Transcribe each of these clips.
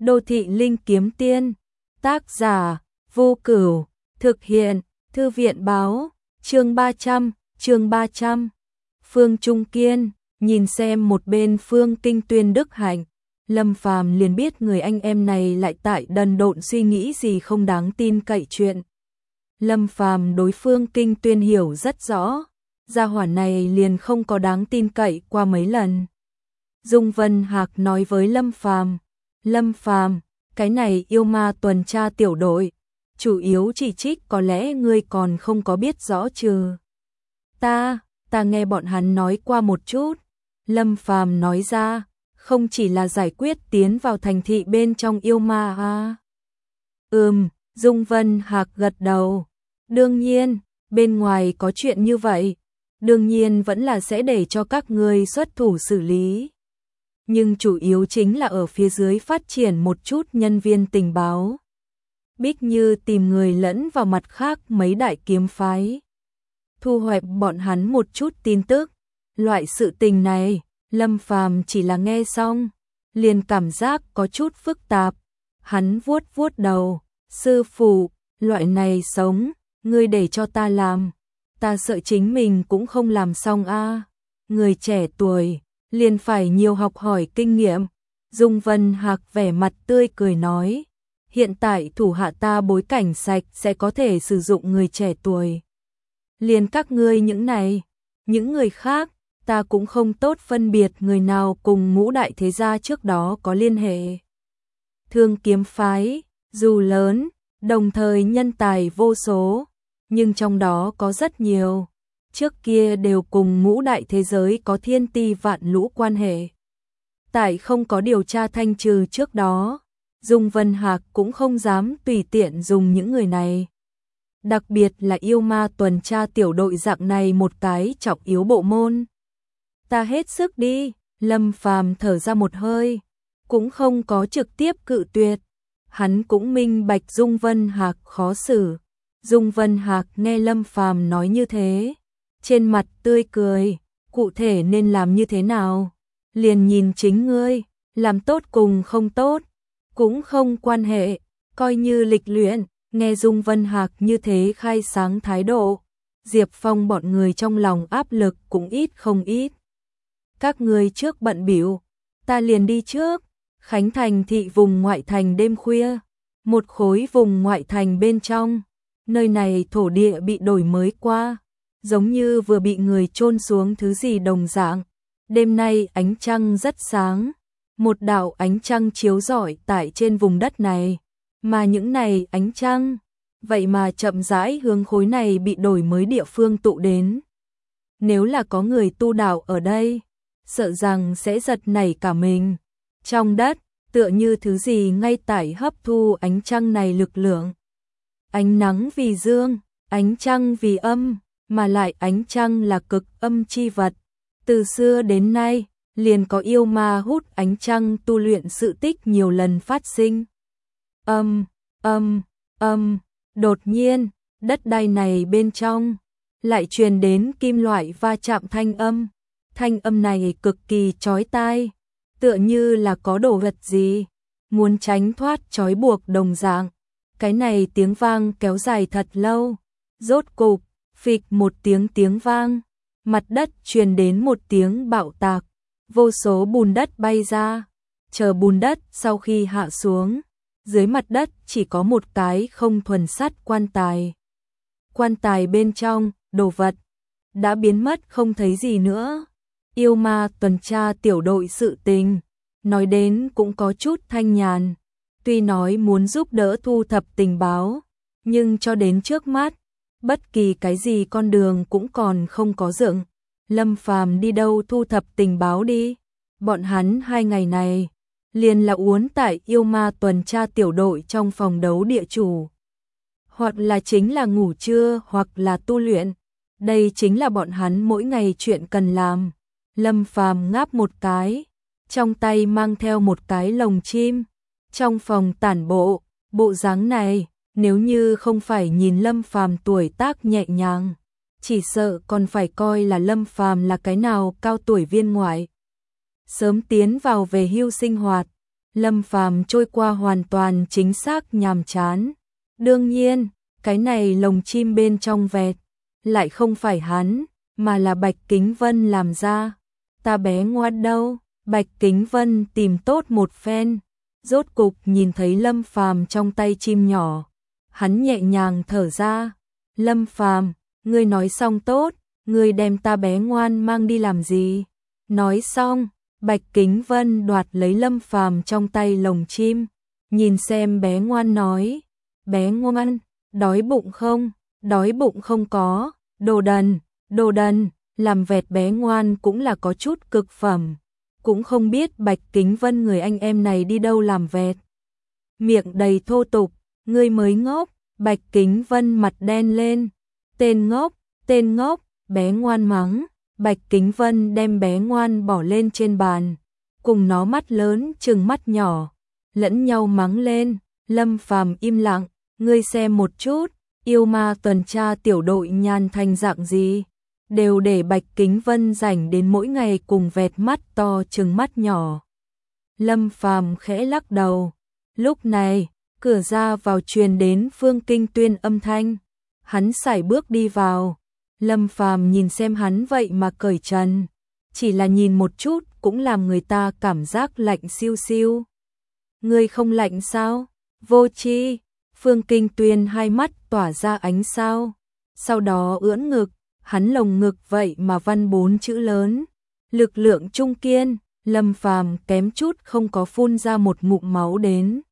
Đô thị linh kiếm tiên. Tác giả Vô Cửu. Thực hiện Thư viện báo. Chương 300. Phương Trung Kiên. Nhìn xem một bên Phương Kinh Tuyên Đức Hạnh, Lâm Phàm liền biết người anh em này lại tại đần độn suy nghĩ gì không đáng tin cậy chuyện. Lâm Phàm đối Phương Kinh Tuyên hiểu rất rõ, gia hỏa này liền không có đáng tin cậy qua mấy lần. Dung Vân Hạc nói với Lâm Phàm, cái này yêu ma tuần tra tiểu đội, chủ yếu chỉ trích có lẽ ngươi còn không có biết rõ chứ. Ta nghe bọn hắn nói qua một chút. Lâm Phàm nói ra, không chỉ là giải quyết tiến vào thành thị bên trong yêu ma à? Dung Vân Hạc gật đầu. Đương nhiên, bên ngoài có chuyện như vậy, đương nhiên vẫn là sẽ để cho các ngươi xuất thủ xử lý. Nhưng chủ yếu chính là ở phía dưới phát triển một chút nhân viên tình báo. Bích Như tìm người lẫn vào mặt khác mấy đại kiếm phái, thu hoạch bọn hắn một chút tin tức. Loại sự tình này, Lâm Phàm chỉ là nghe xong, liền cảm giác có chút phức tạp. Hắn vuốt đầu, sư phụ, loại này sống, ngươi để cho ta làm, ta sợ chính mình cũng không làm xong a. Người trẻ tuổi, liền phải nhiều học hỏi kinh nghiệm. Dung Vân Hạc vẻ mặt tươi cười nói, hiện tại thủ hạ ta bối cảnh sạch sẽ có thể sử dụng người trẻ tuổi. Liền các ngươi những người khác, ta cũng không tốt phân biệt người nào cùng ngũ đại thế gia trước đó có liên hệ. Thương kiếm phái, dù lớn, đồng thời nhân tài vô số, nhưng trong đó có rất nhiều trước kia đều cùng ngũ đại thế giới có thiên ti vạn lũ quan hệ. Tại không có điều tra thanh trừ trước đó, Dung Vân Hạc cũng không dám tùy tiện dùng những người này. Đặc biệt là yêu ma tuần tra tiểu đội dạng này một cái trọng yếu bộ môn. Ta hết sức đi. Lâm Phàm thở ra một hơi, cũng không có trực tiếp cự tuyệt. Hắn cũng minh bạch Dung Vân Hạc khó xử. Dung Vân Hạc nghe Lâm Phàm nói như thế, trên mặt tươi cười, cụ thể nên làm như thế nào, liền nhìn chính ngươi, làm tốt cùng không tốt, cũng không quan hệ, coi như lịch luyện. Nghe Dung Vân Hạc như thế khai sáng thái độ, Diệp Phong bọn người trong lòng áp lực cũng ít không ít. Các người trước bận bịu, ta liền đi trước. Khánh Thành thị vùng ngoại thành đêm khuya, một khối vùng ngoại thành bên trong, nơi này thổ địa bị đổi mới qua, giống như vừa bị người chôn xuống thứ gì đồng dạng. Đêm nay ánh trăng rất sáng, một đạo ánh trăng chiếu rọi tại trên vùng đất này, mà những này ánh trăng, vậy mà chậm rãi hướng khối này bị đổi mới địa phương tụ đến. Nếu là có người tu đạo ở đây, sợ rằng sẽ giật nảy cả mình. Trong đất, tựa như thứ gì ngay tại hấp thu ánh trăng này lực lượng. Ánh nắng vì dương, ánh trăng vì âm, mà lại ánh trăng là cực âm chi vật. Từ xưa đến nay, liền có yêu ma hút ánh trăng tu luyện sự tích nhiều lần phát sinh. Đột nhiên, đất đai này bên trong lại truyền đến kim loại va chạm thanh âm. Thanh âm này cực kỳ chói tai, tựa như là có đồ vật gì muốn tránh thoát trói buộc đồng dạng. Cái này tiếng vang kéo dài thật lâu, rốt cục, phịch một tiếng vang, mặt đất truyền đến một tiếng bạo tạc, vô số bùn đất bay ra. Chờ bùn đất sau khi hạ xuống, dưới mặt đất chỉ có một cái không thuần sắt quan tài. Quan tài bên trong, đồ vật đã biến mất không thấy gì nữa. Yêu ma tuần tra tiểu đội sự tình, nói đến cũng có chút thanh nhàn. Tuy nói muốn giúp đỡ thu thập tình báo, nhưng cho đến trước mắt, bất kỳ cái gì con đường cũng còn không có dựng. Lâm Phàm đi đâu thu thập tình báo đi. Bọn hắn 2 ngày này liền là uốn tại yêu ma tuần tra tiểu đội trong phòng đấu địa chủ, hoặc là chính là ngủ trưa hoặc là tu luyện. Đây chính là bọn hắn mỗi ngày chuyện cần làm. Lâm Phàm ngáp một cái, trong tay mang theo một cái lồng chim, trong phòng tản bộ. Bộ dáng này, nếu như không phải nhìn Lâm Phàm tuổi tác nhẹ nhàng, chỉ sợ còn phải coi là Lâm Phàm là cái nào cao tuổi viên ngoại, sớm tiến vào về hưu sinh hoạt. Lâm Phàm trôi qua hoàn toàn chính xác nhàm chán. Đương nhiên, cái này lồng chim bên trong vẹt, lại không phải hắn, mà là Bạch Kính Vân làm ra. Ta bé ngoan đâu? Bạch Kính Vân tìm tốt một phen, rốt cục nhìn thấy Lâm Phàm trong tay chim nhỏ. Hắn nhẹ nhàng thở ra. Lâm Phàm, ngươi nói xong tốt, ngươi đem ta bé ngoan mang đi làm gì? Nói xong, Bạch Kính Vân đoạt lấy Lâm Phàm trong tay lồng chim, nhìn xem bé ngoan nói, bé ngoan, đói bụng không? Đói bụng không có, đồ đần, làm vẹt bé ngoan cũng là có chút cực phẩm, cũng không biết Bạch Kính Vân người anh em này đi đâu làm vẹt. Miệng đầy thô tục, ngươi mới ngốc. Bạch Kính Vân mặt đen lên, tên ngốc, bé ngoan mắng. Bạch Kính Vân đem bé ngoan bỏ lên trên bàn, cùng nó mắt lớn trừng mắt nhỏ, lẫn nhau mắng lên. Lâm Phàm im lặng, ngươi xem một chút, yêu ma tuần tra tiểu đội nhàn thành dạng gì, đều để Bạch Kính Vân rảnh đến mỗi ngày cùng vẹt mắt to trừng mắt nhỏ. Lâm Phàm khẽ lắc đầu. Lúc này, cửa ra vào truyền đến Phương Kinh Tuyên âm thanh. Hắn sải bước đi vào. Lâm Phàm nhìn xem hắn vậy mà cởi trần, chỉ là nhìn một chút cũng làm người ta cảm giác lạnh siêu siêu. Ngươi không lạnh sao? Vô tri. Phương Kinh Tuyên hai mắt tỏa ra ánh sao, sau đó ưỡn ngực, hắn lồng ngực vậy mà văn 4 chữ lớn, lực lượng trung kiên. Lâm Phàm kém chút không có phun ra một ngụm máu đến.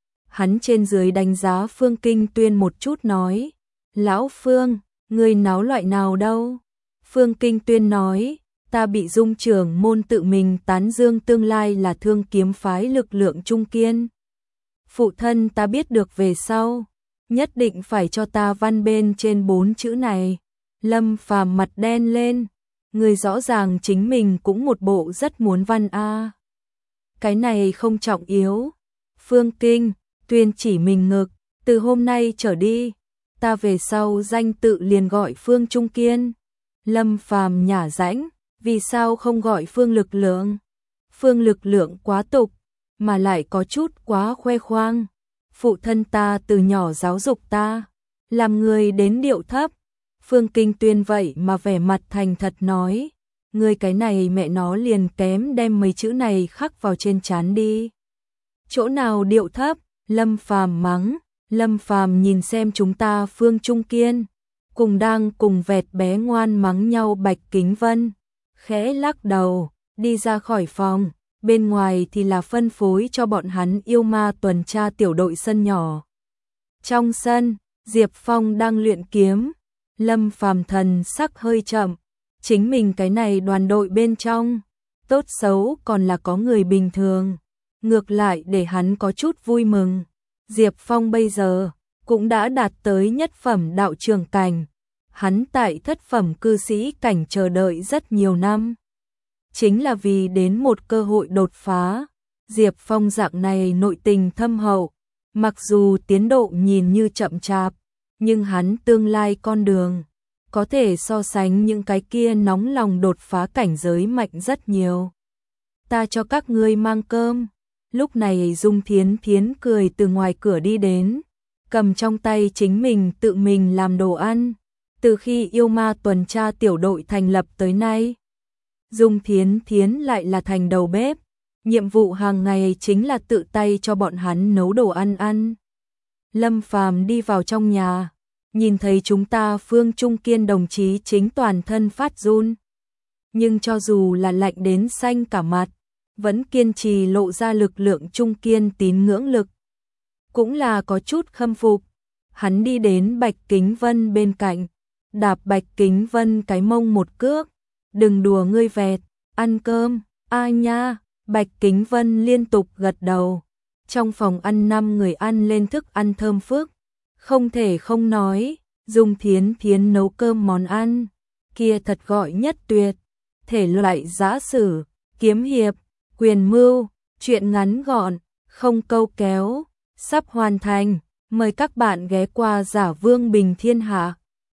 Hắn trên dưới đánh giá Phương Kinh Tuyên một chút nói, lão Phương, ngươi náo loại nào đâu? Phương Kinh Tuyên nói, ta bị Dung trưởng môn tự mình tán dương tương lai là Thương Kiếm phái lực lượng trung kiên. Phụ thân ta biết được về sau, nhất định phải cho ta văn bên trên 4 chữ này. Lâm Phàm mặt đen lên, người rõ ràng chính mình cũng một bộ rất muốn văn a. Cái này không trọng yếu. Phương Kinh Tuyên chỉ mình ngực, từ hôm nay trở đi, ta về sau danh tự liền gọi Phương Trung Kiên. Lâm Phàm nhả rãnh, vì sao không gọi Phương Lực Lượng? Phương Lực Lượng quá tục, mà lại có chút quá khoe khoang. Phụ thân ta từ nhỏ giáo dục ta, làm người đến điệu thấp. Phương Kinh Tuyên vậy mà vẻ mặt thành thật nói, ngươi cái này mẹ nó liền kém đem mấy chữ này khắc vào trên trán đi. Chỗ nào điệu thấp? Lâm Phàm mắng. Lâm Phàm nhìn xem chúng ta Phương Trung Kiên, cùng đang cùng vẹt bé ngoan mắng nhau Bạch Kính Vân, khẽ lắc đầu, đi ra khỏi phòng. Bên ngoài thì là phân phối cho bọn hắn yêu ma tuần tra tiểu đội sân nhỏ. Trong sân, Diệp Phong đang luyện kiếm. Lâm Phàm thần sắc hơi chậm, chính mình cái này đoàn đội bên trong, tốt xấu còn là có người bình thường, ngược lại để hắn có chút vui mừng. Diệp Phong bây giờ cũng đã đạt tới nhất phẩm đạo trường cảnh, hắn tại thất phẩm cư sĩ cảnh chờ đợi rất nhiều năm, chính là vì đến một cơ hội đột phá. Diệp Phong dạng này nội tình thâm hậu, mặc dù tiến độ nhìn như chậm chạp, nhưng hắn tương lai con đường có thể so sánh những cái kia nóng lòng đột phá cảnh giới mạnh rất nhiều. Ta cho các ngươi mang cơm. Lúc này Dung Thiến Thiến cười từ ngoài cửa đi đến, cầm trong tay chính mình tự mình làm đồ ăn. Từ khi yêu ma tuần tra tiểu đội thành lập tới nay, Dung Thiến Thiến lại là thành đầu bếp, nhiệm vụ hàng ngày chính là tự tay cho bọn hắn nấu đồ ăn ăn. Lâm Phàm đi vào trong nhà, nhìn thấy chúng ta Phương Trung Kiên đồng chí chính toàn thân phát run, nhưng cho dù là lạnh đến xanh cả mặt, vẫn kiên trì lộ ra lực lượng trung kiên tín ngưỡng lực. Cũng là có chút khâm phục. Hắn đi đến Bạch Kính Vân bên cạnh, đạp Bạch Kính Vân cái mông một cước. Đừng đùa ngươi vẹt, ăn cơm, ai nha. Bạch Kính Vân liên tục gật đầu. Trong phòng ăn 5 người ăn lên thức ăn thơm phức. Không thể không nói, Dung Thiến Thiến nấu cơm món ăn kia thật gọi nhất tuyệt. Thể loại giã sử, kiếm hiệp, quyền mưu, truyện ngắn gọn, không câu kéo, sắp hoàn thành. Mời các bạn ghé qua Giả Vương Bình Thiên Hạ.